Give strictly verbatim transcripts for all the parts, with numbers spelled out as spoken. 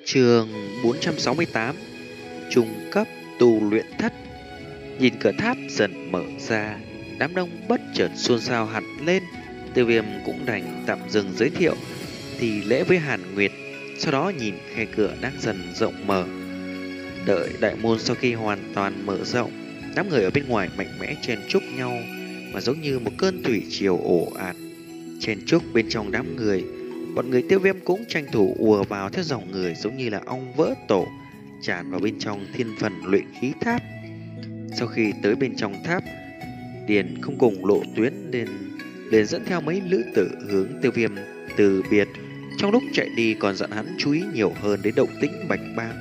Chương bốn trăm sáu mươi tám. Trung cấp tu luyện thất. Nhìn cửa tháp dần mở ra, đám đông bất chợt xôn xao hẳn lên. Tiêu Viêm cũng đành tạm dừng giới thiệu thì lễ với Hàn Nguyệt, sau đó nhìn khe cửa đang dần rộng mở. Đợi đại môn sau khi hoàn toàn mở rộng, đám người ở bên ngoài mạnh mẽ chen chúc nhau, mà giống như một cơn thủy triều ồ ạt. Chen chúc bên trong đám người, bọn người Tiêu Viêm cũng tranh thủ ùa vào theo dòng người giống như là ong vỡ tổ, tràn vào bên trong thiên phần luyện khí tháp. Sau khi tới bên trong tháp, Điền không cùng lộ tuyến nên liền dẫn theo mấy lữ tử hướng Tiêu Viêm từ biệt. Trong lúc chạy đi còn dặn hắn chú ý nhiều hơn đến động tĩnh Bạch Bang.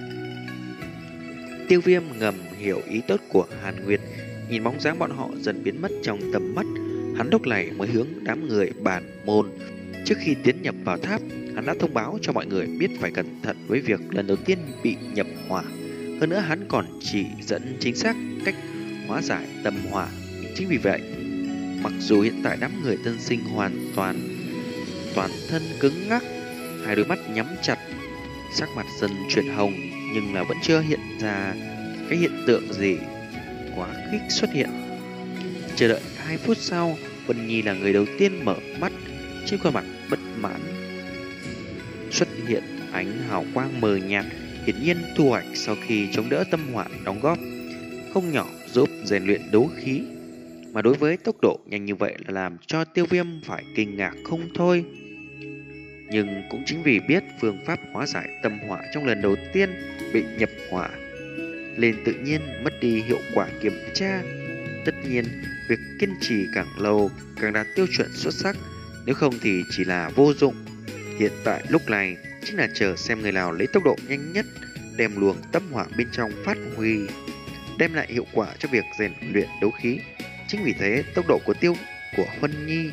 Tiêu Viêm ngầm hiểu ý tốt của Hàn Nguyệt, nhìn bóng dáng bọn họ dần biến mất trong tầm mắt, hắn lúc này mới hướng đám người bản môn. Trước khi tiến nhập vào tháp, hắn đã thông báo cho mọi người biết phải cẩn thận với việc lần đầu tiên bị nhập hỏa. Hơn nữa hắn còn chỉ dẫn chính xác cách hóa giải tâm hỏa. Chính vì vậy, mặc dù hiện tại đám người tân sinh hoàn toàn toàn thân cứng ngắc, hai đôi mắt nhắm chặt, sắc mặt dần chuyển hồng, nhưng là vẫn chưa hiện ra cái hiện tượng gì quá khích xuất hiện. Chờ đợi hai phút sau, Vân Nhi là người đầu tiên mở mắt, trên khuôn mặt bất mãn xuất hiện ánh hào quang mờ nhạt, hiển nhiên thu hoạch sau khi chống đỡ tâm hỏa đóng góp không nhỏ giúp rèn luyện đấu khí. Mà đối với tốc độ nhanh như vậy là làm cho Tiêu Viêm phải kinh ngạc không thôi. Nhưng cũng chính vì biết phương pháp hóa giải tâm hỏa trong lần đầu tiên bị nhập hỏa, nên tự nhiên mất đi hiệu quả kiểm tra. Tất nhiên, việc kiên trì càng lâu càng đạt tiêu chuẩn xuất sắc, nếu không thì chỉ là vô dụng. Hiện tại lúc này chính là chờ xem người nào lấy tốc độ nhanh nhất đem luồng tâm hỏa bên trong phát huy, đem lại hiệu quả cho việc rèn luyện đấu khí. Chính vì thế tốc độ của tiêu của Huân Nhi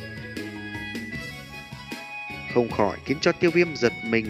không khỏi khiến cho Tiêu Viêm giật mình.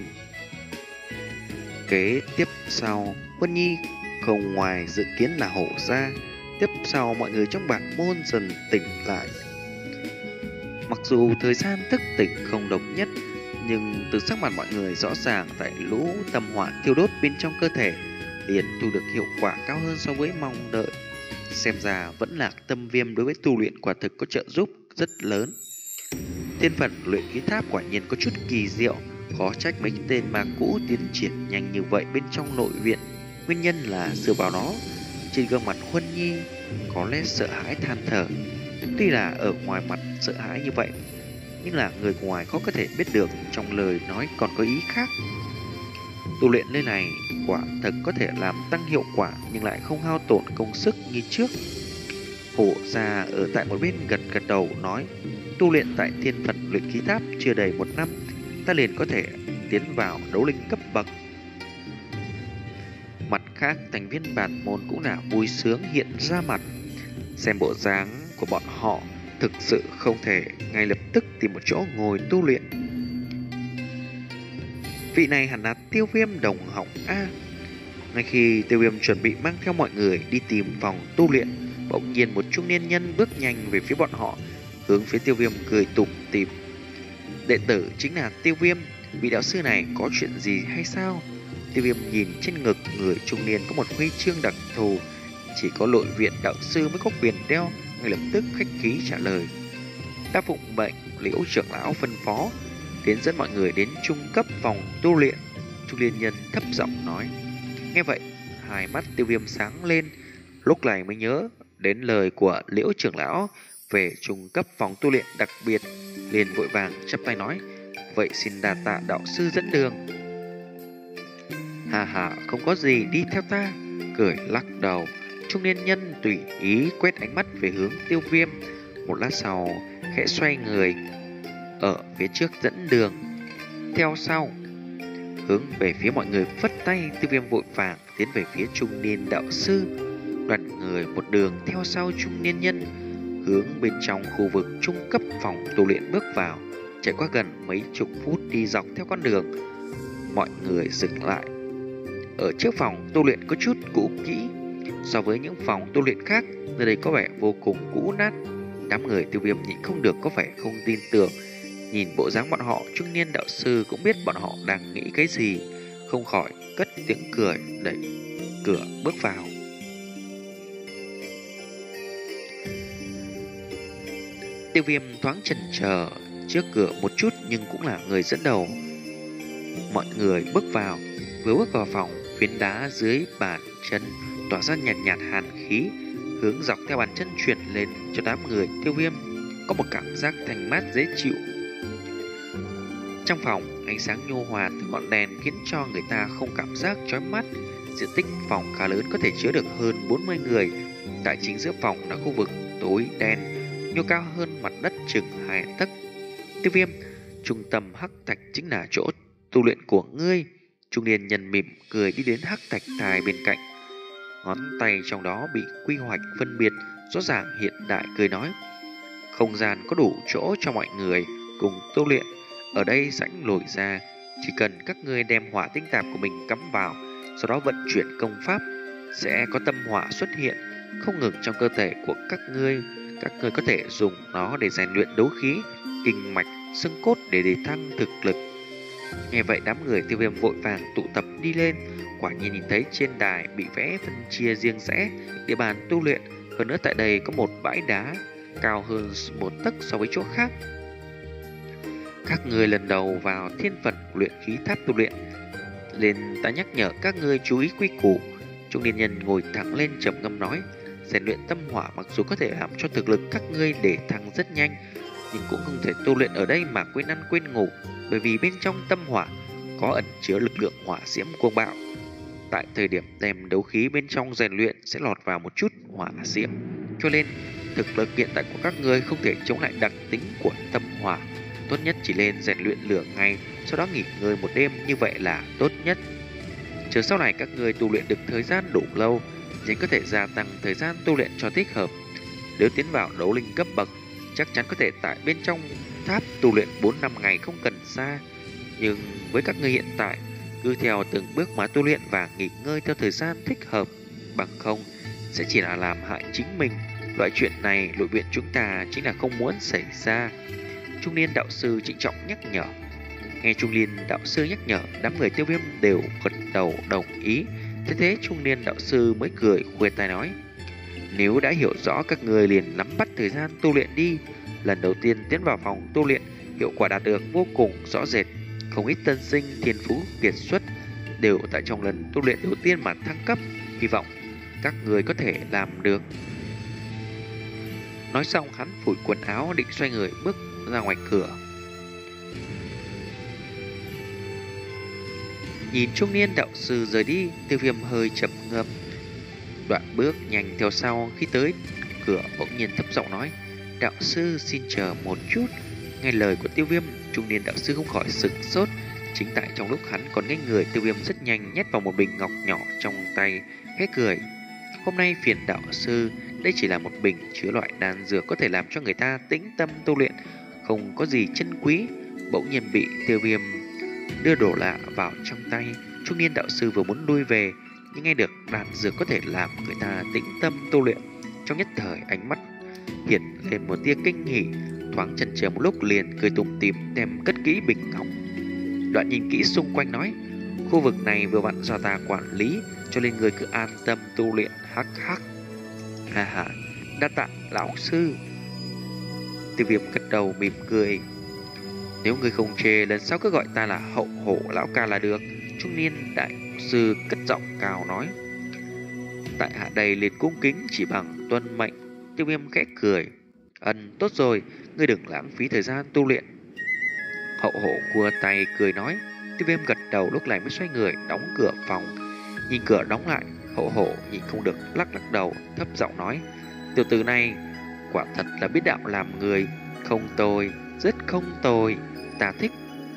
Kế tiếp sau, Huân Nhi không ngoài dự kiến là hổ ra. Tiếp sau mọi người trong bản môn dần tỉnh lại. Mặc dù thời gian thức tỉnh không đồng nhất, nhưng từ sắc mặt mọi người rõ ràng tại lũ tâm hỏa thiêu đốt bên trong cơ thể liền thu được hiệu quả cao hơn so với mong đợi. Xem ra vẫn là tâm Viêm đối với tu luyện quả thực có trợ giúp rất lớn. Thiên phần luyện khí tháp quả nhiên có chút kỳ diệu, khó trách mấy tên ma cũ tiến triển nhanh như vậy bên trong nội viện. Nguyên nhân là dựa vào nó. Trên gương mặt Huân Nhi có lẽ sợ hãi than thở. Tuy là ở ngoài mặt sợ hãi như vậy, nhưng là người ngoài khó có thể biết được trong lời nói còn có ý khác. Tu luyện nơi này quả thật có thể làm tăng hiệu quả, nhưng lại không hao tổn công sức như trước. Hổ ra ở tại một bên gật gật đầu nói, tu luyện tại thiên phận luyện khí tháp chưa đầy một năm, ta liền có thể tiến vào đấu linh cấp bậc. Mặt khác, thành viên bản môn cũng là vui sướng hiện ra mặt. Xem bộ dáng của bọn họ, thực sự không thể ngay lập tức tìm một chỗ ngồi tu luyện. Vị này hẳn là Tiêu Viêm đồng học A. Ngay khi Tiêu Viêm chuẩn bị mang theo mọi người đi tìm phòng tu luyện, bỗng nhiên một trung niên nhân bước nhanh về phía bọn họ, hướng phía Tiêu Viêm cười tủm tỉm. Đệ tử chính là Tiêu Viêm, vị đạo sư này có chuyện gì hay sao? Tiêu Viêm nhìn trên ngực người trung niên có một huy chương đặc thù, chỉ có nội viện đạo sư mới có quyền đeo, ngay lập tức khách khí trả lời. Ta phụng mệnh Liễu trưởng lão phân phó, đến dẫn mọi người đến trung cấp phòng tu luyện. Trung niên nhân thấp giọng nói. Nghe vậy, hai mắt Tiêu Viêm sáng lên, lúc này mới nhớ đến lời của Liễu trưởng lão về trung cấp phòng tu luyện đặc biệt, liền vội vàng chắp tay nói, vậy xin đa tạ đạo sư dẫn đường. Hà hà, không có gì, đi theo ta. Cười lắc đầu, trung niên nhân tùy ý quét ánh mắt về hướng Tiêu Viêm, một lát sau khẽ xoay người ở phía trước dẫn đường. Theo sau, hướng về phía mọi người phất tay. Tiêu Viêm vội vàng tiến về phía trung niên đạo sư, đoàn người một đường theo sau trung niên nhân, hướng bên trong khu vực trung cấp phòng tu luyện bước vào. Trải qua gần mấy chục phút đi dọc theo con đường, mọi người dừng lại. Ở trước phòng tu luyện có chút cũ kỹ, so với những phòng tu luyện khác, nơi đây có vẻ vô cùng cũ nát. Đám người Tiêu Viêm nhịn không được có vẻ không tin tưởng. Nhìn bộ dáng bọn họ, trung niên đạo sư cũng biết bọn họ đang nghĩ cái gì, không khỏi cất tiếng cười, đẩy cửa bước vào. Tiêu Viêm thoáng chần chờ trước cửa một chút nhưng cũng là người dẫn đầu. Mọi người bước vào, vừa bước vào phòng, phiến đá dưới bàn chân tỏa ra nhàn nhạt, nhạt hàn khí, hướng dọc theo bàn chân truyền lên cho đám người Tiêu Viêm có một cảm giác thanh mát dễ chịu. Trong phòng, ánh sáng nhu hòa từ ngọn đèn khiến cho người ta không cảm giác chói mắt. Diện tích phòng khá lớn, có thể chứa được hơn bốn mươi người. Tại chính giữa phòng là khu vực tối đen, nhô cao hơn mặt đất chừng hai tấc. Tiêu Viêm, trung tâm hắc thạch chính là chỗ tu luyện của ngươi. Trung niên nhân mỉm cười đi đến hắc thạch đài bên cạnh, ngón tay trong đó bị quy hoạch phân biệt rõ ràng hiện đại, cười nói: không gian có đủ chỗ cho mọi người cùng tu luyện. Ở đây sẵn lồi ra, chỉ cần các ngươi đem hỏa tinh tạp của mình cắm vào, sau đó vận chuyển công pháp, sẽ có tâm hỏa xuất hiện không ngừng trong cơ thể của các ngươi. Các ngươi có thể dùng nó để rèn luyện đấu khí, kinh mạch, xương cốt để đề thăng thực lực. Nghe vậy, đám người Tiêu Viêm vội vàng tụ tập đi lên. Quả nhiên nhìn thấy trên đài bị vẽ phân chia riêng rẽ địa bàn tu luyện. Hơn nữa tại đây có một bãi đá cao hơn một tấc so với chỗ khác. Các ngươi lần đầu vào thiên phận luyện khí tháp tu luyện, nên ta nhắc nhở các ngươi chú ý quy củ. Trung niên nhân ngồi thẳng lên trầm ngâm nói: rèn luyện tâm hỏa mặc dù có thể làm cho thực lực các ngươi để thăng rất nhanh, nhưng cũng không thể tu luyện ở đây mà quên ăn quên ngủ, bởi vì bên trong tâm hỏa có ẩn chứa lực lượng hỏa diễm cuồng bạo. Tại thời điểm đem đấu khí bên trong rèn luyện sẽ lọt vào một chút hỏa diễm, cho nên thực lực hiện tại của các ngươi không thể chống lại đặc tính của tâm hỏa. Tốt nhất chỉ lên rèn luyện lửa ngày, sau đó nghỉ ngơi một đêm, như vậy là tốt nhất. Chờ sau này các ngươi tu luyện được thời gian đủ lâu, nên có thể gia tăng thời gian tu luyện cho thích hợp. Nếu tiến vào đấu linh cấp bậc, chắc chắn có thể tại bên trong tháp tu luyện bốn năm ngày không cần xa. Nhưng với các ngươi hiện tại, cứ theo từng bước mà tu luyện và nghỉ ngơi theo thời gian thích hợp, bằng không sẽ chỉ là làm hại chính mình. Loại chuyện này nội viện chúng ta chính là không muốn xảy ra. Trung niên đạo sư trịnh trọng nhắc nhở. Nghe trung niên đạo sư nhắc nhở, đám người Tiêu Viêm đều gật đầu đồng ý. Thế thế trung niên đạo sư mới cười khuyên tai nói: nếu đã hiểu rõ, các người liền nắm bắt thời gian tu luyện đi. Lần đầu tiên tiến vào phòng tu luyện, hiệu quả đạt được vô cùng rõ rệt. Không ít tân sinh thiên phú kiệt xuất đều tại trong lần tu luyện đầu tiên mà thăng cấp. Hy vọng các người có thể làm được. Nói xong, hắn phủi quần áo định xoay người bước ra ngoài cửa. Nhìn trung niên đạo sư rời đi, Tiêu Viêm hơi chậm ngâm, đoạn bước nhanh theo sau. Khi tới cửa bỗng nhiên thấp giọng nói: đạo sư xin chờ một chút. Nghe lời của Tiêu Viêm, trung niên đạo sư không khỏi sửng sốt. Chính tại trong lúc hắn còn ngây người, Tiêu Viêm rất nhanh nhét vào một bình ngọc nhỏ trong tay, khẽ cười: hôm nay phiền đạo sư, đây chỉ là một bình chứa loại đan dược có thể làm cho người ta tĩnh tâm tu luyện, không có gì chân quý. Bỗng nhiên bị Tiêu Viêm đưa đồ lạ vào trong tay. Trung niên đạo sư vừa muốn lui về, nhưng nghe được đan dược có thể làm người ta tĩnh tâm tu luyện, trong nhất thời ánh mắt hiện lên một tia kinh hỉ, thoáng chần chờ một lúc liền cười tủm tỉm đem cất kỹ bình ngọc. Đoạn nhìn kỹ xung quanh nói: khu vực này vừa vặn do ta quản lý, cho nên người cứ an tâm tu luyện. Hắc hắc. Ha ha, đa tạ lão sư. Tiêu Viêm gật đầu mỉm cười: nếu người không chê, lần sau cứ gọi ta là hậu hổ lão ca là được. Trung niên đại sư cất giọng cao nói: tại hạ đây liền cung kính chỉ bằng tuân mệnh. Tiêu Viêm khẽ cười: ân, tốt rồi, ngươi đừng lãng phí thời gian tu luyện. Hậu hổ cua tay cười nói. Tiêu Viêm gật đầu, lúc này mới xoay người đóng cửa phòng. Nhìn cửa đóng lại, hậu hổ nhìn không được lắc lắc đầu, thấp giọng nói: tiểu tử này quả thật là biết đạo làm người, không tồi, rất không tồi, ta thích.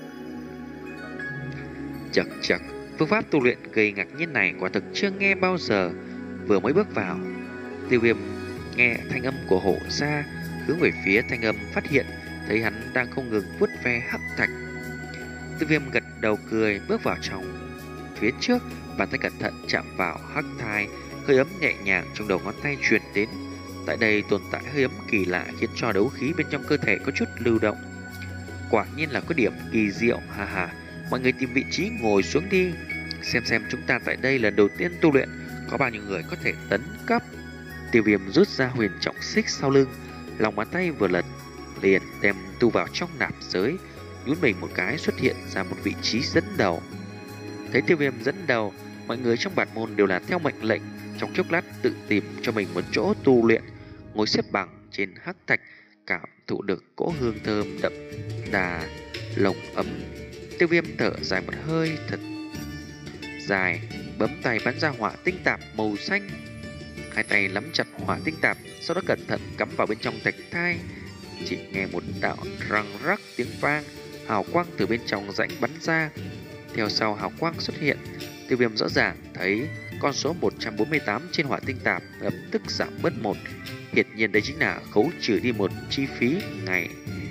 Chật chật, phương pháp tu luyện gây ngạc nhiên này quả thực chưa nghe bao giờ. Vừa mới bước vào, Tiêu Viêm nghe thanh âm của hổ ra, hướng về phía thanh âm phát hiện thấy hắn đang không ngừng vuốt ve hắc thạch. Tiêu Viêm gật đầu cười, bước vào trong. Phía trước, bàn tay cẩn thận chạm vào hắc thai, hơi ấm nhẹ nhàng trong đầu ngón tay truyền đến. Tại đây tồn tại hơi ấm kỳ lạ khiến cho đấu khí bên trong cơ thể có chút lưu động. Quả nhiên là có điểm kỳ diệu, ha ha. Mọi người tìm vị trí ngồi xuống đi. xem xem chúng ta tại đây lần đầu tiên tu luyện có bao nhiêu người có thể tấn cấp. Tiêu Viêm rút ra huyền trọng xích sau lưng, lòng bàn tay vừa lật liền đem tu vào trong nạp giới, nhún mình một cái xuất hiện ra một vị trí dẫn đầu. Thấy Tiêu Viêm dẫn đầu, mọi người trong bản môn đều là theo mệnh lệnh, trong chốc lát tự tìm cho mình một chỗ tu luyện, ngồi xếp bằng trên hắc thạch, cảm thụ được cỗ hương thơm đậm đà lồng ấm. Tiêu Viêm thở dài một hơi thật dài, bấm tay bắn ra hỏa tinh tạp màu xanh. Hai tay nắm chặt hỏa tinh tạp, sau đó cẩn thận cắm vào bên trong thạch thai. Chỉ nghe một đạo răng rắc tiếng vang, hào quang từ bên trong rãnh bắn ra. Theo sau hào quang xuất hiện, Tiêu Viêm rõ ràng thấy con số một trăm bốn mươi tám trên hỏa tinh tạp lập tức giảm bớt một. Hiển nhiên đây chính là khấu trừ đi một chi phí ngày,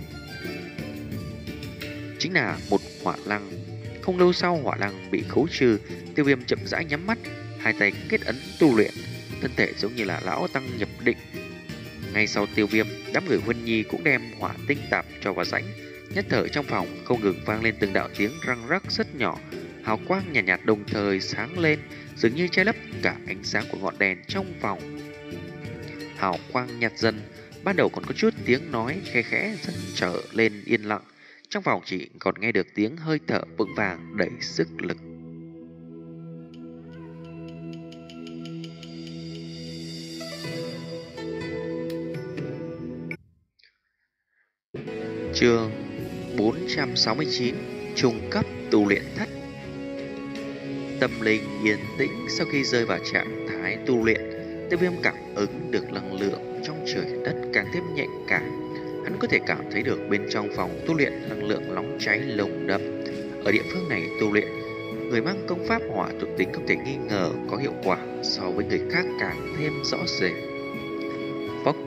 chính là một hỏa lăng. Không lâu sau hỏa lăng bị khấu trừ, Tiêu Viêm chậm rãi nhắm mắt, hai tay kết ấn tu luyện, thân thể giống như là lão tăng nhập định. Ngay sau Tiêu Viêm, đám người Huân Nhi cũng đem hỏa tinh tạp cho vào rãnh. Nhất thời trong phòng không ngừng vang lên từng đạo tiếng răng rắc rất nhỏ, hào quang nhạt, nhạt đồng thời sáng lên, dường như che lấp cả ánh sáng của ngọn đèn trong phòng. Hào quang nhạt dần, ban đầu còn có chút tiếng nói khe khẽ dần trở lên yên lặng. Trong phòng chỉ còn nghe được tiếng hơi thở vững vàng đầy sức lực. Chương bốn trăm sáu mươi chín, trung cấp tu luyện thất. Tâm linh yên tĩnh sau khi rơi vào trạng thái tu luyện, Tiêu Viêm cảm ứng được năng lượng trong trời đất càng thêm nhạy cảm. Hắn có thể cảm thấy được bên trong phòng tu luyện năng lượng nóng cháy lồng đậm. Ở địa phương này tu luyện, người mang công pháp hỏa thuộc tính không thể nghi ngờ có hiệu quả so với người khác càng thêm rõ rệt. Phốc.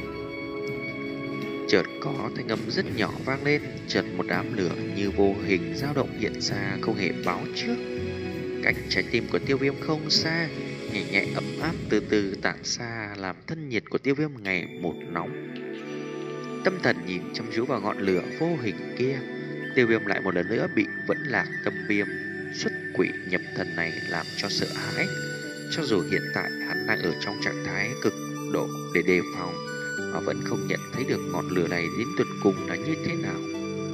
Chợt có thanh âm rất nhỏ vang lên, chợt một đám lửa như vô hình dao động hiện ra không hề báo trước. Cách trái tim của Tiêu Viêm không xa, nhẹ nhẹ ấm áp từ từ tản xa, làm thân nhiệt của Tiêu Viêm ngày một nóng. Tâm thần nhìn chăm chú vào ngọn lửa vô hình kia, Tiêu Viêm lại một lần nữa bị vẫn lạc tâm viêm xuất quỷ nhập thần này làm cho sợ hãi. Cho dù hiện tại hắn đang ở trong trạng thái cực độ để đề phòng, mà vẫn không nhận thấy được ngọn lửa này đến tuyệt cùng là như thế nào.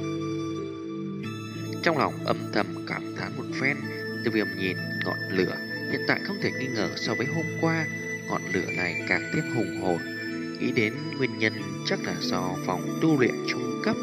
Trong lòng âm thầm cảm thán một phen, Tiêu Viêm nhìn ngọn lửa hiện tại không thể nghi ngờ so với hôm qua, ngọn lửa này càng thêm hùng hồn. Nghĩ đến nguyên nhân chắc là do phòng tu luyện trung cấp.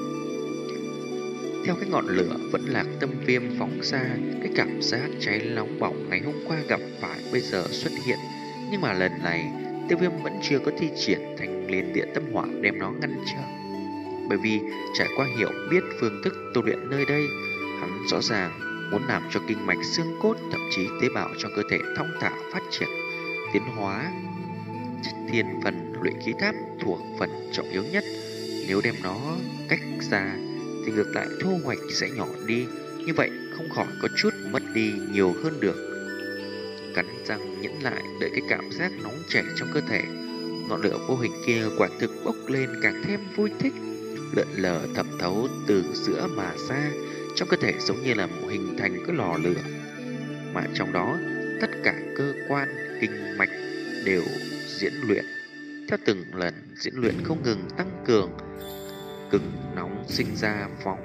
Theo cái ngọn lửa vẫn lạc tâm viêm phóng ra, cái cảm giác cháy nóng bỏng ngày hôm qua gặp phải bây giờ xuất hiện. Nhưng mà lần này Tiêu Viêm vẫn chưa có thi triển thành liền địa tâm hỏa đem nó ngăn trở. Bởi vì trải qua hiểu biết phương thức tu luyện nơi đây, hắn rõ ràng muốn làm cho kinh mạch xương cốt, thậm chí tế bào trong cơ thể thong thả phát triển, tiến hóa. Thiên phần luyện khí tháp thuộc phần trọng yếu nhất, nếu đem nó cách ra thì ngược lại thu hoạch sẽ nhỏ đi, như vậy không khỏi có chút mất đi nhiều hơn được. Cắn răng nhẫn lại đợi cái cảm giác nóng chảy trong cơ thể, ngọn lửa vô hình kia quả thực bốc lên càng thêm vui thích, lượn lờ thẩm thấu từ giữa mà ra, trong cơ thể giống như là một hình thành cái lò lửa, mà trong đó tất cả cơ quan kinh mạch đều diễn luyện. Theo từng lần diễn luyện không ngừng tăng cường, cực nóng sinh ra vòng.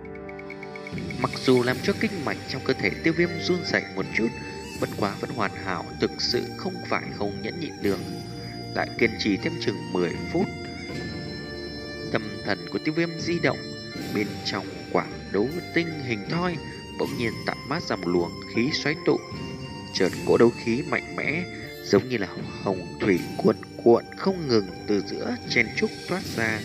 Mặc dù làm cho kinh mạch trong cơ thể Tiêu Viêm run rẩy một chút, bất quá vẫn hoàn hảo, thực sự không phải không nhẫn nhịn được. Lại kiên trì thêm chừng mười phút, tâm thần của Tiêu Viêm di động, bên trong quả đấu tinh hình thoi bỗng nhiên tản mát ra một luồng khí xoáy tụ. Chợt cỗ đấu khí mạnh mẽ giống như là hồng thủy cuộn cuộn không ngừng từ giữa chen trúc thoát ra.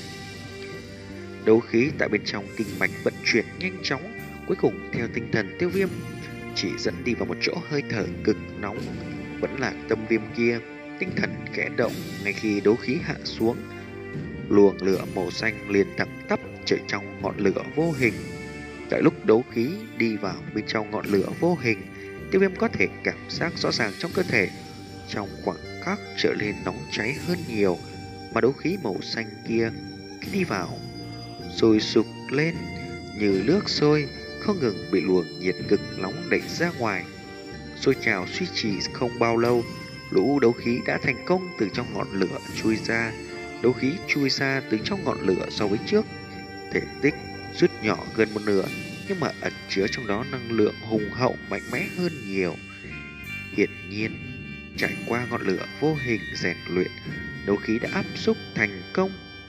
Đấu khí tại bên trong kinh mạch vận chuyển nhanh chóng, cuối cùng theo tinh thần Tiêu Viêm chỉ dẫn đi vào một chỗ hơi thở cực nóng, vẫn là tâm viêm kia. Tinh thần khẽ động, ngay khi đấu khí hạ xuống, luồng lửa màu xanh liền thẳng tắp chạy trong ngọn lửa vô hình. Tại lúc đấu khí đi vào bên trong ngọn lửa vô hình, Tiêu Viêm có thể cảm giác rõ ràng trong cơ thể trong khoảng khắc trở nên nóng cháy hơn nhiều, mà đấu khí màu xanh kia khi đi vào sôi sục lên như nước sôi, không ngừng bị luồng nhiệt cực nóng đẩy ra ngoài. sôi trào suy trì không bao lâu, lũ đấu khí đã thành công từ trong ngọn lửa chui ra. Đấu khí chui ra từ trong ngọn lửa so với trước, thể tích rút nhỏ gần một nửa, nhưng mà ẩn chứa trong đó năng lượng hùng hậu mạnh mẽ hơn nhiều. Hiển nhiên, trải qua ngọn lửa vô hình rèn luyện, đấu khí đã áp xúc thành công.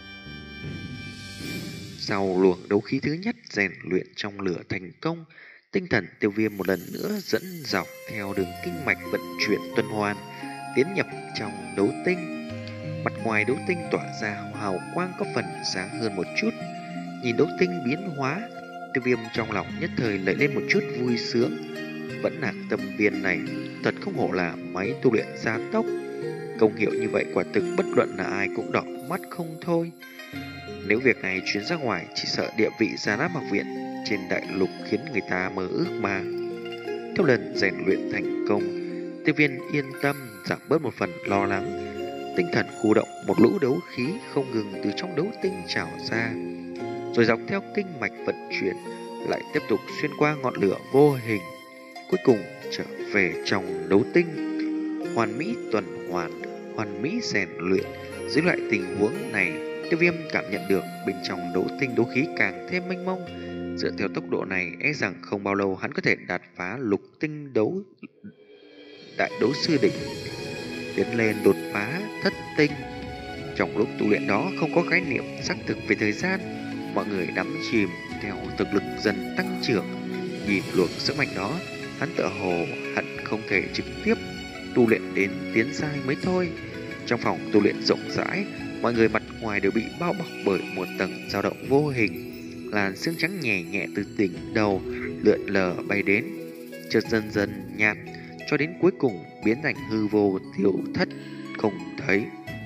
Sau luồng đấu khí thứ nhất rèn luyện trong lửa thành công, tinh thần Tiêu Viêm một lần nữa dẫn dọc theo đường kinh mạch vận chuyển tuần hoàn, tiến nhập trong đấu tinh. Mặt ngoài đấu tinh tỏa ra hào quang có phần sáng hơn một chút. Nhìn đấu tinh biến hóa, Tiêu Viêm trong lòng nhất thời lại lên một chút vui sướng. Vẫn nạc tâm viên này thật không hổ là máy tu luyện gia tốc. Công hiệu như vậy quả thực bất luận là ai cũng đỏ mắt không thôi. Nếu việc này chuyến ra ngoài, chỉ sợ địa vị Gia Nát Học Viện trên đại lục khiến người ta mơ ước mà. Theo lần rèn luyện thành công, Tiêu Viêm yên tâm giảm bớt một phần lo lắng. Tinh thần khu động, một lũ đấu khí không ngừng từ trong đấu tinh trào ra, rồi dọc theo kinh mạch vận chuyển, lại tiếp tục xuyên qua ngọn lửa vô hình, cuối cùng trở về trong đấu tinh. Hoàn mỹ tuần hoàn, hoàn mỹ rèn luyện. Dưới loại tình huống này, Tiêu Viêm cảm nhận được bên trong đấu tinh đấu khí càng thêm mênh mông. Dựa theo tốc độ này, e rằng không bao lâu hắn có thể đạt phá lục tinh đấu đại đấu sư đỉnh, tiến lên đột phá thất tinh. Trong lúc tu luyện đó không có khái niệm xác thực về thời gian, mọi người đắm chìm theo thực lực dần tăng trưởng. Nhìn luồng sức mạnh đó, hắn tựa hồ hận không thể trực tiếp tu luyện đến tiến giai mới thôi. Trong phòng tu luyện rộng rãi, mọi người mặt ngoài đều bị bao bọc bởi một tầng dao động vô hình. Làn sương trắng nhẹ nhẹ từ đỉnh đầu lượn lờ bay đến, chợt dần dần nhạt, cho đến cuối cùng biến thành hư vô tiêu thất không thấy.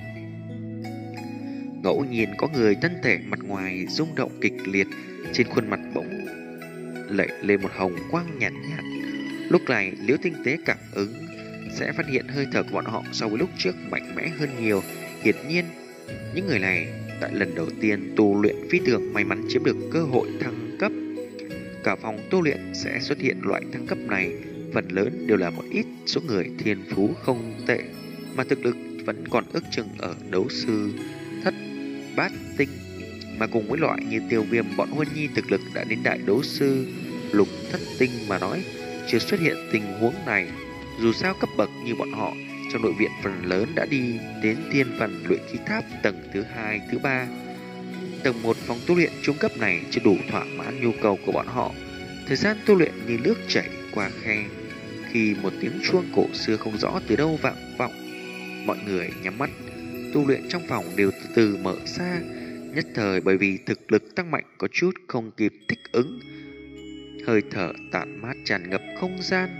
Ngẫu nhiên có người thân thể mặt ngoài rung động kịch liệt, trên khuôn mặt bỗng lẩy lên một hồng quang nhạt nhạt. Lúc này Liễu tinh tế cảm ứng sẽ phát hiện hơi thở của bọn họ so với lúc trước mạnh mẽ hơn nhiều. Hiển nhiên, những người này tại lần đầu tiên tu luyện phi thường may mắn chiếm được cơ hội thăng cấp. Cả phòng tu luyện sẽ xuất hiện loại thăng cấp này, phần lớn đều là một ít số người thiên phú không tệ, mà thực lực vẫn còn ước chừng ở đấu sư thất bát tinh. Mà cùng với loại như Tiêu Viêm, bọn Huân Nhi thực lực đã đến đại đấu sư lục thất tinh mà nói, chưa xuất hiện tình huống này. Dù sao cấp bậc như bọn họ trong nội viện phần lớn đã đi đến thiên phần luyện khí tháp tầng thứ hai, thứ ba. Tầng một phòng tu luyện trung cấp này chưa đủ thỏa mãn nhu cầu của bọn họ. Thời gian tu luyện như nước chảy qua khe, khi một tiếng chuông cổ xưa không rõ từ đâu vang vọng. Mọi người nhắm mắt tu luyện trong phòng đều từ từ mở ra. Nhất thời bởi vì thực lực tăng mạnh có chút không kịp thích ứng, hơi thở tản mát tràn ngập không gian.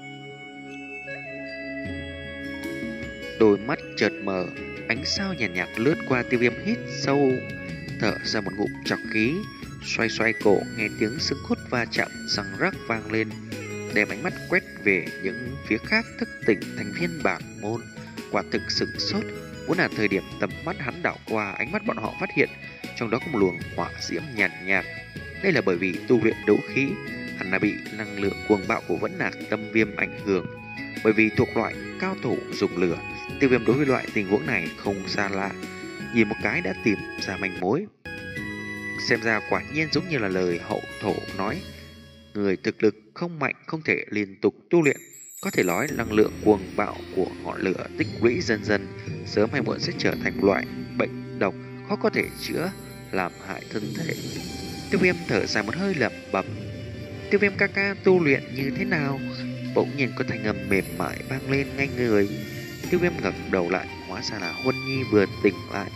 Đôi mắt chợt mở, ánh sao nhàn nhạt, nhạt lướt qua. Tiêu Viêm hít sâu, thở ra một ngụm trọc khí, xoay xoay cổ, nghe tiếng xương cốt va chạm răng rắc vang lên, đem ánh mắt quét về những phía khác thức tỉnh thành viên bảng môn. Quả thực sửng sốt, muốn là thời điểm tầm mắt hắn đảo qua, ánh mắt bọn họ phát hiện trong đó có một luồng hỏa diễm nhàn nhạt, nhạt. Đây là bởi vì tu luyện đấu khí, hẳn là bị năng lượng cuồng bạo của Vẫn Nạc Tâm Viêm ảnh hưởng. Bởi vì thuộc loại cao thủ dùng lửa, Tiêu Viêm đối với loại tình huống này không xa lạ, nhìn một cái đã tìm ra manh mối. Xem ra quả nhiên giống như là lời hậu thổ nói, người thực lực không mạnh không thể liên tục tu luyện. Có thể nói năng lượng cuồng bạo của ngọn lửa tích lũy dần dần, sớm hay muộn sẽ trở thành một loại bệnh độc khó có thể chữa, làm hại thân thể. Tiêu Viêm thở dài một hơi lẩm bẩm, Tiêu Viêm ca ca tu luyện như thế nào? Bỗng nhiên có thanh âm mềm mại vang lên ngay người. Tiêu Viêm ngẩng đầu lại, hóa ra là Huân Nhi vừa tỉnh lại.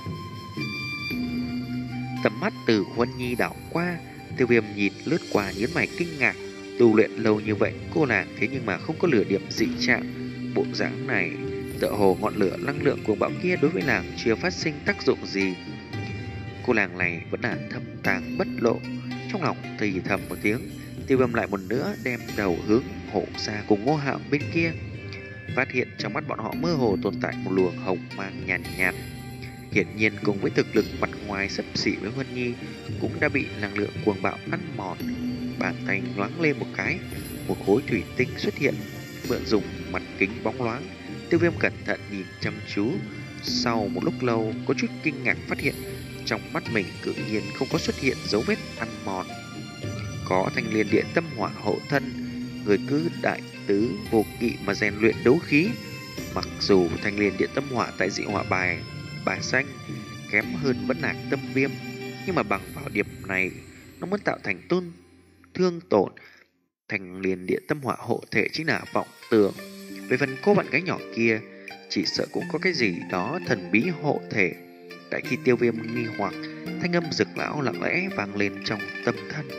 Tầm mắt từ Huân Nhi đảo qua, Tiêu Viêm nhìn lướt qua nhướng mày kinh ngạc. Tu luyện lâu như vậy, cô nàng thế nhưng mà không có lửa điểm dị trạng. Bộ dáng này tựa hồ ngọn lửa năng lượng cuồng bạo kia đối với nàng chưa phát sinh tác dụng gì. Cô nàng này vẫn là thâm tàng bất lộ. Trong lòng thì thầm một tiếng, Tiêu Viêm lại một nữa đem đầu hướng Hổ Sa cùng Ngô Hạo bên kia. Phát hiện trong mắt bọn họ mơ hồ tồn tại một luồng hồng mang nhàn nhạt, nhạt. Hiển nhiên cùng với thực lực mặt ngoài xấp xỉ với Huân Nhi, cũng đã bị năng lượng cuồng bạo ăn mòn. Bàn tay nhoáng lên một cái, một khối thủy tinh xuất hiện, mượn dùng mặt kính bóng loáng. Tiêu Viêm cẩn thận nhìn chăm chú. Sau một lúc lâu có chút kinh ngạc phát hiện trong mắt mình tự nhiên không có xuất hiện dấu vết ăn mòn. Có thanh liên địa tâm hỏa hộ thân, người cứ đại tứ vô kỵ mà rèn luyện đấu khí. Mặc dù thanh liên địa tâm hỏa tại dị hỏa bài bài xanh kém hơn Vẫn Lạc Tâm Viêm, nhưng mà bằng vào điểm này nó muốn tạo thành tôn thương tổn. Thanh liên địa tâm hỏa hộ thể chính là vọng tưởng. Về phần cô bạn gái nhỏ kia, chỉ sợ cũng có cái gì đó thần bí hộ thể. Tại khi Tiêu Viêm nghi hoặc, thanh âm Dực lão lặng lẽ vang lên trong tâm thân.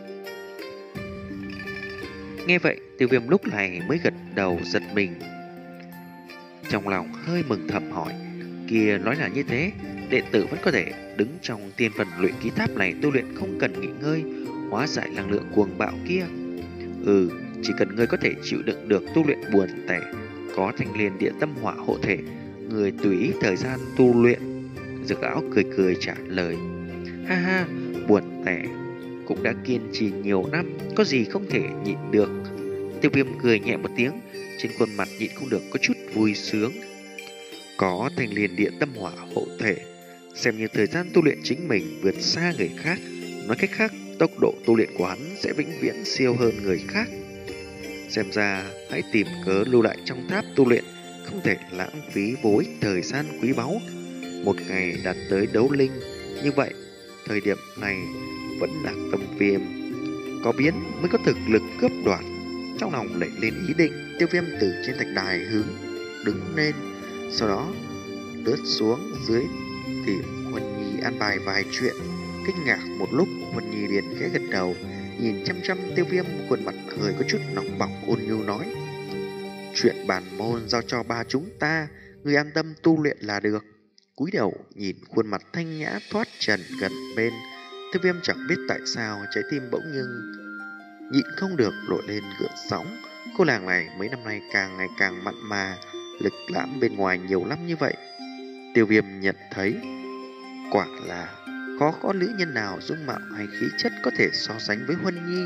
Nghe vậy, Tiêu Viêm lúc này mới gật đầu giật mình. Trong lòng hơi mừng thầm hỏi, kia nói là như thế, đệ tử vẫn có thể đứng trong tiên phần luyện ký tháp này tu luyện không cần nghỉ ngơi, hóa giải năng lượng cuồng bạo kia. Ừ, chỉ cần ngươi có thể chịu đựng được tu luyện buồn tẻ, có thanh liên địa tâm hỏa hộ thể, người tùy ý thời gian tu luyện. Dực lão cười cười trả lời. Ha ha, buồn tẻ cũng đã kiên trì nhiều năm, có gì không thể nhịn được. Tiêu Viêm cười nhẹ một tiếng, trên khuôn mặt nhịn không được có chút vui sướng. Có thanh liên địa tâm hỏa hộ thể, xem như thời gian tu luyện chính mình vượt xa người khác. Nói cách khác, tốc độ tu luyện của hắn sẽ vĩnh viễn siêu hơn người khác. Xem ra hãy tìm cớ lưu lại trong tháp tu luyện, không thể lãng phí vô ích thời gian quý báu. Một ngày đạt tới đấu linh, như vậy thời điểm này Vẫn Lạc Tâm Viêm có biến mới có thực lực cướp đoạt. Trong lòng nảy lên ý định, Tiêu Viêm từ trên thạch đài hướng đứng lên, sau đó lướt xuống dưới tìm Huân Nhi an bài vài chuyện. Kinh ngạc một lúc, Huân Nhi liền khẽ gật đầu, nhìn chăm chăm Tiêu Viêm, khuôn mặt hơi có chút nóng bỏng ôn nhu nói: chuyện bản môn giao cho ba chúng ta, người an tâm tu luyện là được. Cúi đầu nhìn khuôn mặt thanh nhã thoát trần gần bên, Tiêu Viêm chẳng biết tại sao trái tim bỗng nhưng nhịn không được nổi lên gợn sóng. Cô nàng này mấy năm nay càng ngày càng mặn mà, lực lãm bên ngoài nhiều lắm như vậy. Tiêu Viêm nhận thấy quả là khó có nữ nhân nào dung mạo hay khí chất có thể so sánh với Huân Nhi.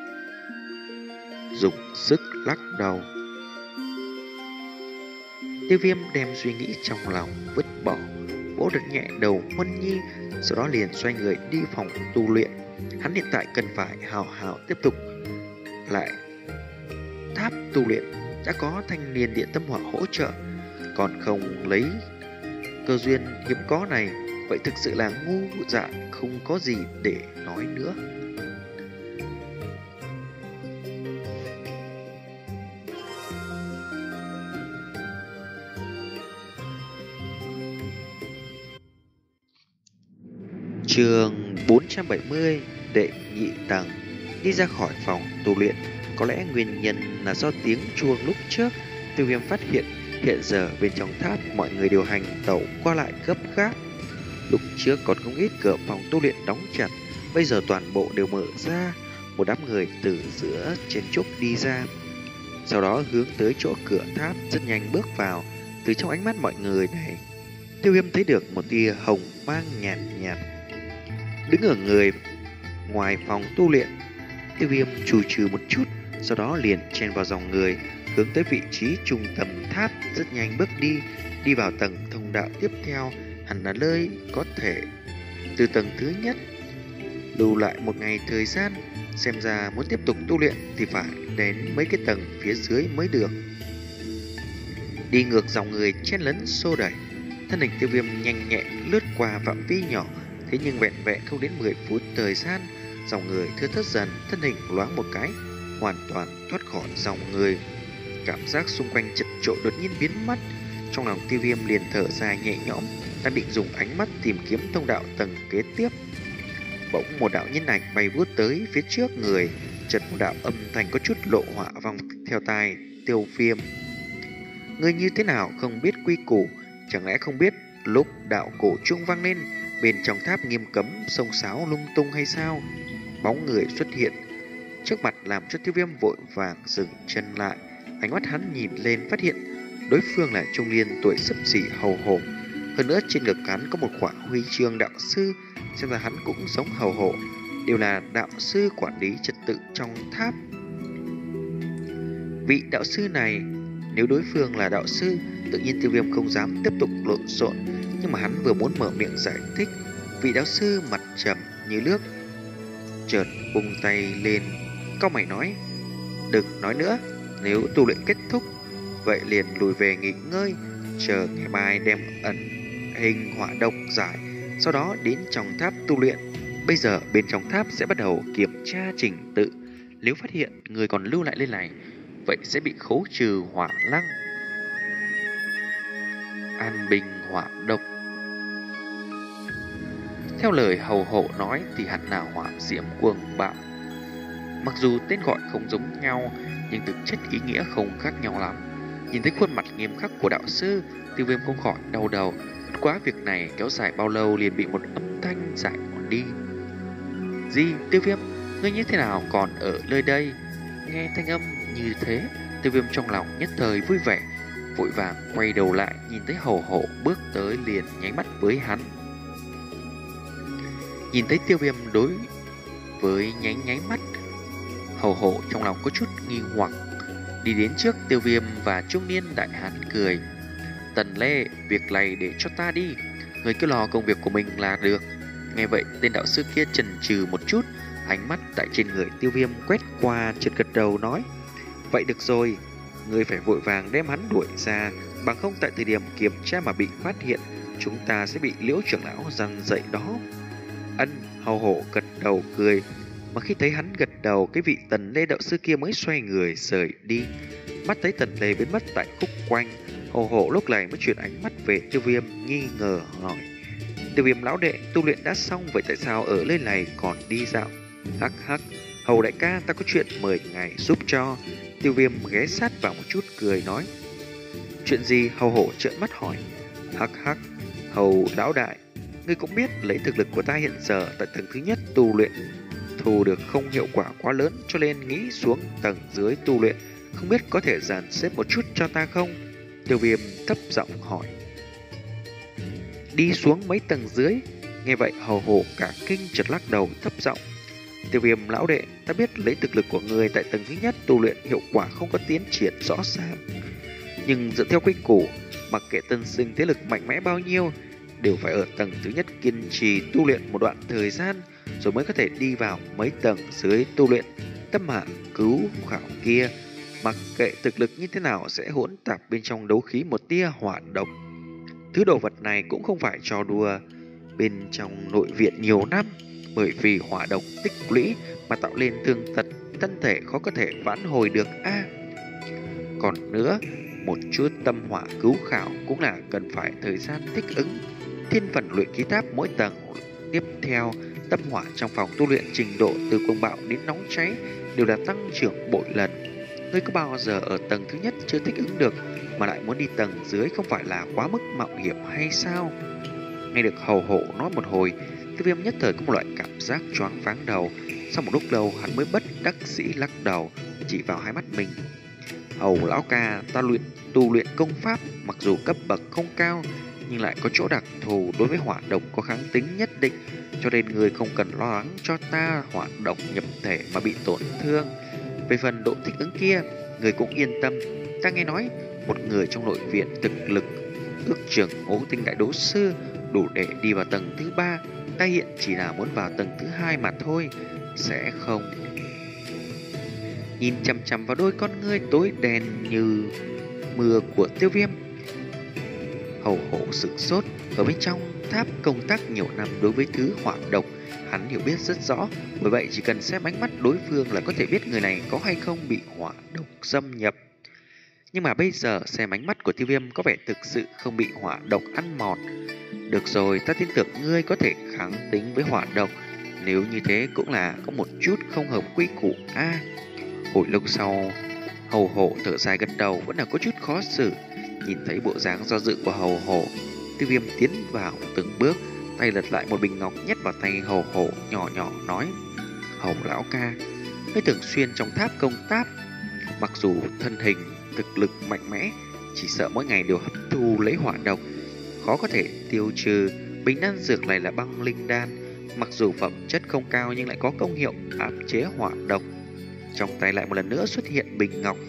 Dùng sức lắc đầu, Tiêu Viêm đem suy nghĩ trong lòng vứt bỏ, vỗ được nhẹ đầu Huân Nhi, sau đó liền xoay người đi phòng tu luyện. Hắn hiện tại cần phải hào hào tiếp tục lại tháp tu luyện. Đã có thanh niên địa tâm hỏa hỗ trợ, còn không lấy cơ duyên hiếm có này, vậy thực sự là ngu dại, không có gì để nói nữa. Chương bốn trăm bảy mươi, đệ nhị tầng. Đi ra khỏi phòng tu luyện, có lẽ nguyên nhân là do tiếng chuông lúc trước. Tiêu Viêm phát hiện hiện giờ bên trong tháp mọi người điều hành tẩu qua lại gấp gáp. Lúc trước còn không ít cửa phòng tu luyện đóng chặt, bây giờ toàn bộ đều mở ra. Một đám người từ giữa trên trúc đi ra, sau đó hướng tới chỗ cửa tháp rất nhanh bước vào. Từ trong ánh mắt mọi người này, Tiêu Viêm thấy được một tia hồng mang nhạt nhạt đứng ở người ngoài phòng tu luyện. Tiêu Viêm chù trừ một chút, sau đó liền chen vào dòng người, hướng tới vị trí trung tâm tháp rất nhanh bước đi. Đi vào tầng thông đạo tiếp theo, hẳn là nơi có thể từ tầng thứ nhất lưu lại một ngày thời gian. Xem ra muốn tiếp tục tu luyện thì phải đến mấy cái tầng phía dưới mới được. Đi ngược dòng người chen lấn xô đẩy, thân hình Tiêu Viêm nhanh nhẹn lướt qua phạm vi nhỏ. Thế nhưng vẹn vẹn không đến mười phút thời gian, dòng người thưa thớt dần, thân hình loáng một cái hoàn toàn thoát khỏi dòng người. Cảm giác xung quanh chật chội đột nhiên biến mất. Trong lòng Tiêu Viêm liền thở dài nhẹ nhõm, đang định dùng ánh mắt tìm kiếm thông đạo tầng kế tiếp. Bỗng một đạo nhân ảnh bay vút tới phía trước người, chợt một đạo âm thanh có chút lộ họa vòng theo tai Tiêu Viêm. Ngươi như thế nào không biết quy củ, chẳng lẽ không biết lúc đạo cổ chuông vang lên bên trong tháp nghiêm cấm xông xáo lung tung hay sao? Bóng người xuất hiện trước mặt làm cho Tiêu Viêm vội vàng dừng chân lại. Ánh mắt hắn nhìn lên phát hiện đối phương là trung niên tuổi xấp xỉ hầu hổ, hơn nữa trên ngực hắn có một quả huy chương đạo sư, xem ra hắn cũng giống hầu hổ, đều là đạo sư quản lý trật tự trong tháp. Vị đạo sư này, nếu đối phương là đạo sư, tự nhiên Tiêu Viêm không dám tiếp tục lộn xộn. Nhưng mà hắn vừa muốn mở miệng giải thích, vị đạo sư mặt trầm như nước chợt bung tay lên, cau mày nói: đừng nói nữa, nếu tu luyện kết thúc vậy liền lùi về nghỉ ngơi, chờ ngày mai đem ẩn hình hỏa độc giải, sau đó đến trong tháp tu luyện. Bây giờ bên trong tháp sẽ bắt đầu kiểm tra trình tự, nếu phát hiện người còn lưu lại lên này, vậy sẽ bị khấu trừ hỏa lăng. An bình hỏa độc. Theo lời hầu hộ nói thì hẳn là hỏa diễm cuồng bạo. Mặc dù tên gọi không giống nhau, nhưng thực chất ý nghĩa không khác nhau lắm. Nhìn thấy khuôn mặt nghiêm khắc của đạo sư, Tiêu Viêm không khỏi đau đầu. Bất quá việc này kéo dài bao lâu liền bị một âm thanh giải còn đi. Gì, Tiêu Viêm, ngươi như thế nào còn ở nơi đây? Nghe thanh âm như thế, Tiêu Viêm trong lòng nhất thời vui vẻ, vội vàng quay đầu lại, nhìn thấy hầu hộ bước tới liền nháy mắt với hắn. Nhìn thấy Tiêu Viêm đối với nháy nháy mắt, hầu hộ trong lòng có chút nghi hoặc, đi đến trước Tiêu Viêm và trung niên đại hán cười: Tần Lê, việc này để cho ta đi, người cứ lo công việc của mình là được. Nghe vậy, tên đạo sư kia chần chừ một chút, ánh mắt tại trên người Tiêu Viêm quét qua, chợt gật đầu nói: vậy được rồi, người phải vội vàng đem hắn đuổi ra, bằng không tại thời điểm kiểm tra mà bị phát hiện, chúng ta sẽ bị Liễu trưởng lão răn dạy đó. Ân, hầu hộ gật đầu cười, mà khi thấy hắn gật đầu, cái vị Tần Lê đạo sư kia mới xoay người rời đi. Mắt thấy Tần Lê biến mất tại khúc quanh, hầu hộ lúc này mới chuyển ánh mắt về Tiêu Viêm, nghi ngờ hỏi: Tiêu Viêm lão đệ, tu luyện đã xong vậy tại sao ở nơi này còn đi dạo? Hắc hắc, hầu đại ca, ta có chuyện mời ngài giúp cho. Tiêu Viêm ghé sát vào một chút cười nói: chuyện gì? Hầu hộ trợn mắt hỏi. Hắc hắc, hầu lão đại, ngươi cũng biết lấy thực lực của ta hiện giờ tại tầng thứ nhất tu luyện thu được không hiệu quả quá lớn, cho nên nghĩ xuống tầng dưới tu luyện, không biết có thể dàn xếp một chút cho ta không? Tiêu Viêm thấp giọng hỏi. Đi xuống mấy tầng dưới? Nghe vậy hầu hộ cả kinh chợt lắc đầu thấp giọng: Tiêu Viêm lão đệ, ta biết lấy thực lực của người tại tầng thứ nhất tu luyện hiệu quả không có tiến triển rõ ràng, nhưng dựa theo quy củ, mặc kệ tân sinh thế lực mạnh mẽ bao nhiêu, đều phải ở tầng thứ nhất kiên trì tu luyện một đoạn thời gian, rồi mới có thể đi vào mấy tầng dưới tu luyện. Tâm hạ cứu khảo kia, mặc kệ thực lực như thế nào sẽ hỗn tạp bên trong đấu khí một tia hỏa độc. Thứ đồ vật này cũng không phải trò đùa, bên trong nội viện nhiều năm, bởi vì hỏa độc tích lũy mà tạo lên thương tật, thân thể khó có thể vãn hồi được a. À, còn nữa, một chút tâm hỏa cứu khảo cũng là cần phải thời gian thích ứng. Thiên phần luyện khí tháp mỗi tầng tiếp theo, tâm hỏa trong phòng tu luyện trình độ từ cuồng bạo đến nóng cháy đều là tăng trưởng bội lần. Ngươi có bao giờ ở tầng thứ nhất chưa thích ứng được mà lại muốn đi tầng dưới, không phải là quá mức mạo hiểm hay sao? Nghe được hầu hộ nói một hồi, Tiêu Viêm nhất thời có một loại cảm giác choáng váng đầu. Sau một lúc lâu hắn mới bất đắc dĩ lắc đầu, chỉ vào hai mắt mình. Hầu lão ca, ta luyện tu luyện công pháp, mặc dù cấp bậc không cao nhưng lại có chỗ đặc thù đối với hỏa độc có kháng tính nhất định, cho nên người không cần lo lắng cho ta hỏa độc nhập thể mà bị tổn thương. Về phần độ thích ứng kia, người cũng yên tâm. Ta nghe nói một người trong nội viện thực lực ước chừng ngũ tinh đại đấu sư đủ để đi vào tầng thứ ba. Ta hiện chỉ là muốn vào tầng thứ hai mà thôi, sẽ không. Nhìn chằm chằm vào đôi con ngươi tối đen như mưa của Tiêu Viêm, hầu hộ sửng sốt. Ở bên trong tháp công tác nhiều năm, đối với thứ hỏa độc hắn hiểu biết rất rõ, bởi vậy chỉ cần xem ánh mắt đối phương là có thể biết người này có hay không bị hỏa độc xâm nhập. Nhưng mà bây giờ xem ánh mắt của Tiêu Viêm có vẻ thực sự không bị hỏa độc ăn mòn. Được rồi, ta tin tưởng ngươi có thể kháng tính với hỏa độc, nếu như thế cũng là có một chút không hợp quy củ a. À, hồi lâu sau, hầu hộ thở dài gật đầu, vẫn là có chút khó xử. Nhìn thấy bộ dáng do dự của hầu hộ, Tiêu Viêm tiến vào từng bước, tay lật lại một bình ngọc nhét vào tay hầu hộ, nhỏ nhỏ nói: Hầu lão ca, ngươi thường xuyên trong tháp công tác, mặc dù thân hình thực lực mạnh mẽ, chỉ sợ mỗi ngày đều hấp thu lấy hỏa độc, khó có thể tiêu trừ. Bình đan dược này là băng linh đan, mặc dù phẩm chất không cao nhưng lại có công hiệu áp chế hỏa độc. Trong tay lại một lần nữa xuất hiện bình ngọc,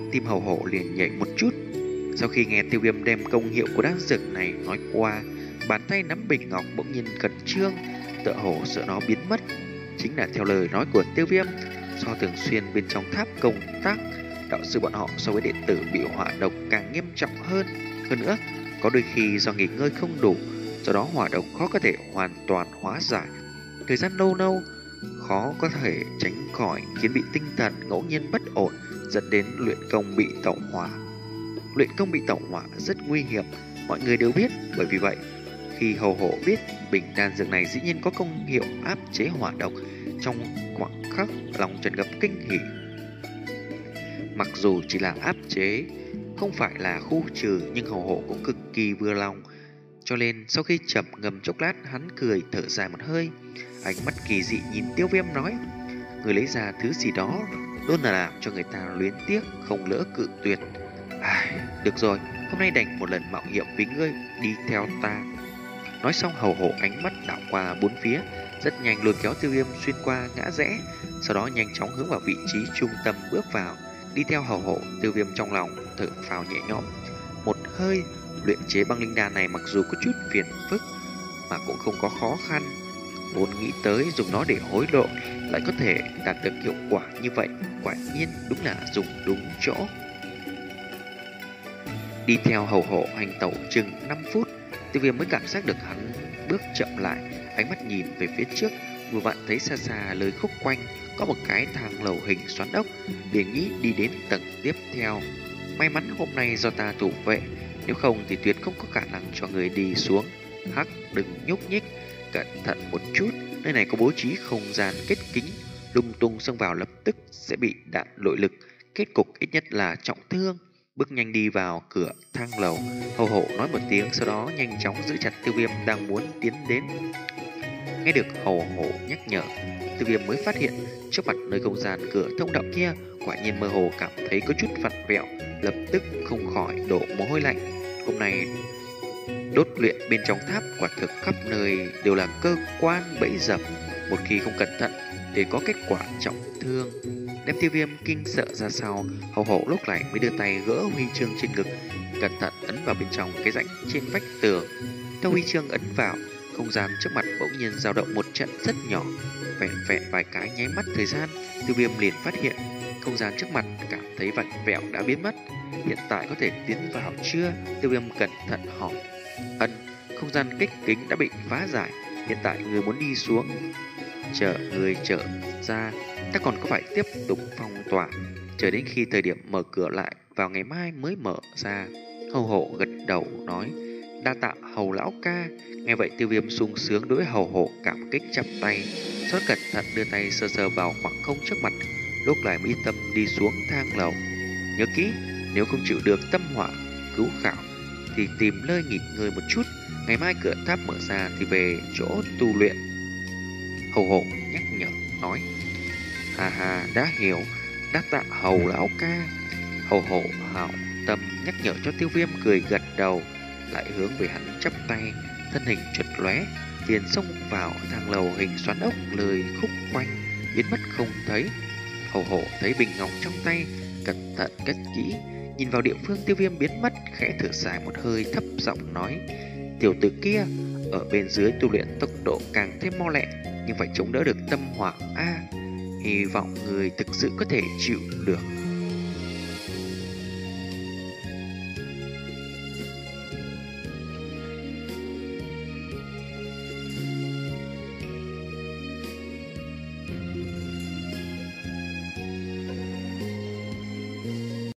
Tim hầu hổ liền nhảy một chút. Sau khi nghe Tiêu Viêm đem công hiệu của đan dược này nói qua, bàn tay nắm bình ngọc bỗng nhiên khẩn trương, tựa hồ sợ nó biến mất. Chính là theo lời nói của Tiêu Viêm, do thường xuyên bên trong tháp công tác, đạo sư bọn họ so với đệ tử bị hỏa độc càng nghiêm trọng hơn. Hơn nữa, có đôi khi do nghỉ ngơi không đủ, do đó hỏa độc khó có thể hoàn toàn hóa giải. Thời gian lâu lâu, khó có thể tránh khỏi khiến bị tinh thần ngẫu nhiên bất ổn, dẫn đến luyện công bị tẩu hỏa. Luyện công bị tẩu hỏa rất nguy hiểm, mọi người đều biết. Bởi vì vậy, khi hầu hộ biết bình đan dược này dĩ nhiên có công hiệu áp chế hỏa độc, trong khoảng khắc lòng tràn ngập kinh hỉ. Mặc dù chỉ là áp chế, không phải là khu trừ, nhưng hầu hộ cũng cực kỳ vừa lòng. Cho nên sau khi chậm ngầm chốc lát, hắn cười thở dài một hơi, ánh mắt kỳ dị nhìn Tiêu Viêm nói: người lấy ra thứ gì đó luôn là làm cho người ta luyến tiếc, không lỡ cự tuyệt. Ai, được rồi, hôm nay đành một lần mạo hiểm vì ngươi, đi theo ta. Nói xong hầu hộ ánh mắt đảo qua bốn phía, rất nhanh lôi kéo Tiêu Viêm xuyên qua ngã rẽ, sau đó nhanh chóng hướng vào vị trí trung tâm bước vào. Đi theo hầu hộ, Tiêu Viêm trong lòng thở phào nhẹ nhõm một hơi. Luyện chế băng linh đan này mặc dù có chút phiền phức mà cũng không có khó khăn. Vốn nghĩ tới dùng nó để hối lộ lại có thể đạt được hiệu quả như vậy, quả nhiên đúng là dùng đúng chỗ. Đi theo hầu hộ hành tẩu chừng năm phút, Tiêu Viêm mới cảm giác được hắn bước chậm lại, ánh mắt nhìn về phía trước, vừa vặn thấy xa xa lối khúc quanh có một cái thang lầu hình xoắn ốc, liền nghĩ đi đến tầng tiếp theo. May mắn hôm nay do ta thủ vệ, nếu không thì tuyệt không có khả năng cho người đi xuống. Hắc, đừng nhúc nhích, cẩn thận một chút, nơi này có bố trí không gian kết kính, lung tung xông vào lập tức sẽ bị đạn nội lực, kết cục ít nhất là trọng thương. Bước nhanh đi vào cửa thang lầu, hầu hộ nói một tiếng, sau đó nhanh chóng giữ chặt Tiêu Viêm đang muốn tiến đến. Nghe được hầu hộ nhắc nhở, Tiêu Viêm mới phát hiện trước mặt nơi không gian cửa thông đạo kia quả nhiên mơ hồ cảm thấy có chút vặn vẹo, lập tức không khỏi đổ mồ hôi lạnh. Hôm nay đốt luyện bên trong tháp quả thực khắp nơi đều là cơ quan bẫy dập, một khi không cẩn thận để có kết quả trọng thương. Đem Tiêu Viêm kinh sợ ra sau, hầu hộ lúc này mới đưa tay gỡ huy chương trên ngực, cẩn thận ấn vào bên trong cái rãnh trên vách tường. Theo huy chương ấn vào, không gian trước mặt bỗng nhiên dao động một trận rất nhỏ. Vẹn vẹn vài cái nháy mắt thời gian, Tiêu Viêm liền phát hiện không gian trước mặt cảm thấy vặn vẹo đã biến mất. Hiện tại có thể tiến vào chưa? Tiêu Viêm cẩn thận hỏi. Ân, không gian kích kính đã bị phá giải, hiện tại người muốn đi xuống. Chờ người trở ra, ta còn có phải tiếp tục phong tỏa, chờ đến khi thời điểm mở cửa lại vào ngày mai mới mở ra. Hầu hộ gật đầu nói: đa tạ hầu lão ca. Nghe vậy Tiêu Viêm sung sướng đối với hầu hộ cảm kích chắp tay, rất cẩn thận đưa tay sờ sờ vào khoảng không trước mặt, lúc này mới yên tâm đi xuống thang lầu. Nhớ kỹ, nếu không chịu được tâm hỏa cứu khảo thì tìm nơi nghỉ ngơi một chút, ngày mai cửa tháp mở ra thì về chỗ tu luyện. Hầu hộ nhắc nhở nói: hà hà, đã hiểu, đa tạ hầu lão ca. Hầu hộ hảo tâm nhắc nhở cho Tiêu Viêm cười gật đầu, lại hướng về hắn chắp tay, thân hình chợt lóe liền xông vào thang lầu hình xoắn ốc lười khúc quanh, biến mất không thấy. Hầu hộ thấy bình ngọc trong tay, cẩn thận cất kỹ, nhìn vào địa phương Tiêu Viêm biến mất, khẽ thở dài một hơi, thấp giọng nói: tiểu tử kia ở bên dưới tu luyện tốc độ càng thêm mau lẹ, nhưng phải chống đỡ được tâm hỏa a. Hy vọng người thực sự có thể chịu được.